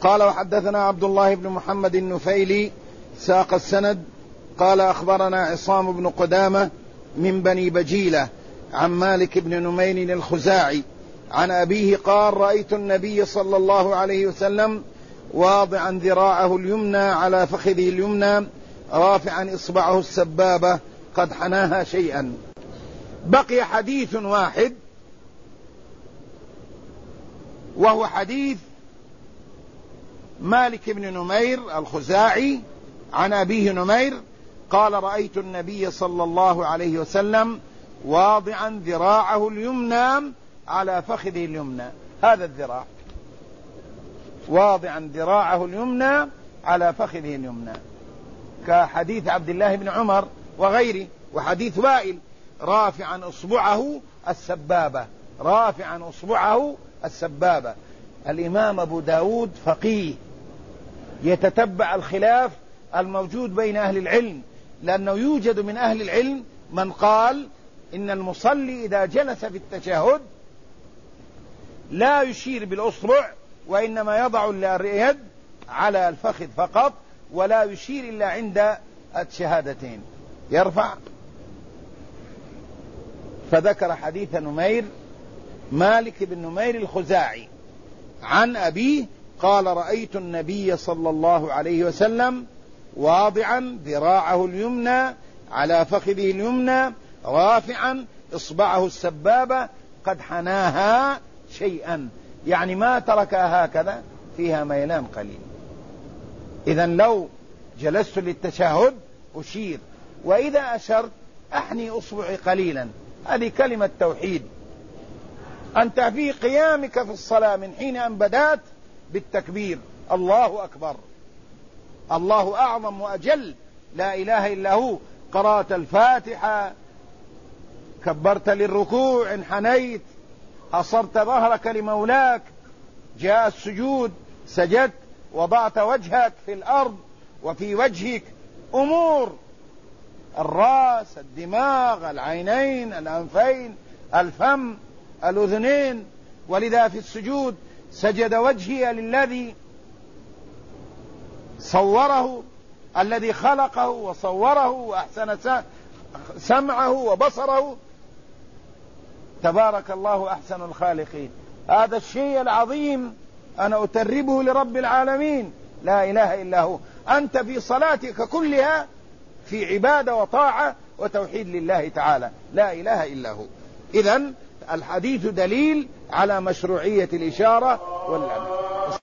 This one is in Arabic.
قال وحدثنا عبد الله بن محمد النفيلي ساق السند قال أخبرنا عصام بن قدامة من بني بجيلة عن مالك بن نمير الخزاعي عن أبيه قال رأيت النبي صلى الله عليه وسلم واضعا ذراعه اليمنى على فخذه اليمنى رافعا إصبعه السبابة قد حناها شيئا. بقي حديث واحد وهو حديث مالك بن نمير الخزاعي عن أبيه نمير قال رأيت النبي صلى الله عليه وسلم واضعا ذراعه اليمنى على فخذه اليمنى. هذا الذراع واضعا ذراعه اليمنى على فخذه اليمنى كحديث عبد الله بن عمر وغيره، وحديث وائل رافعا أصبعه السبابة، رافعا أصبعه السبابة. الإمام أبو داود فقيه يتتبع الخلاف الموجود بين أهل العلم، لأنه يوجد من أهل العلم من قال إن المصلي إذا جلس في التشهد لا يشير بالأصبع وإنما يضع اليد على الفخذ فقط ولا يشير إلا عند الشهادتين يرفع. فذكر حديث نمير مالك بن نمير الخزاعي عن أبيه قال رأيت النبي صلى الله عليه وسلم واضعا ذراعه اليمنى على فخذه اليمنى رافعا إصبعه السبابة قد حناها شيئا، يعني ما تركها هكذا، فيها ميلان قليل. إذن لو جلست للتشهد أشير، وإذا أشرت أحني أصبعي قليلا. هذه كلمة توحيد. أنت في قيامك في الصلاة من حين أن بدأت بالتكبير الله أكبر، الله أعظم وأجل، لا إله إلا هو، قرأت الفاتحة، كبرت للركوع، انحنيت، أصرت ظهرك لمولاك، جاء السجود، سجدت، وضعت وجهك في الأرض وفي وجهك أمور الرأس، الدماغ، العينين، الأنفين، الفم، الأذنين. ولذا في السجود سجد وجهي للذي صوره، الذي خلقه وصوره وأحسن سمعه وبصره، تبارك الله أحسن الخالقين. هذا الشيء العظيم أنا أتربه لرب العالمين، لا إله إلا هو. أنت في صلاتك كلها في عبادة وطاعة وتوحيد لله تعالى، لا إله إلا هو. إذن الحديث دليل على مشروعية الإشارة والعمل.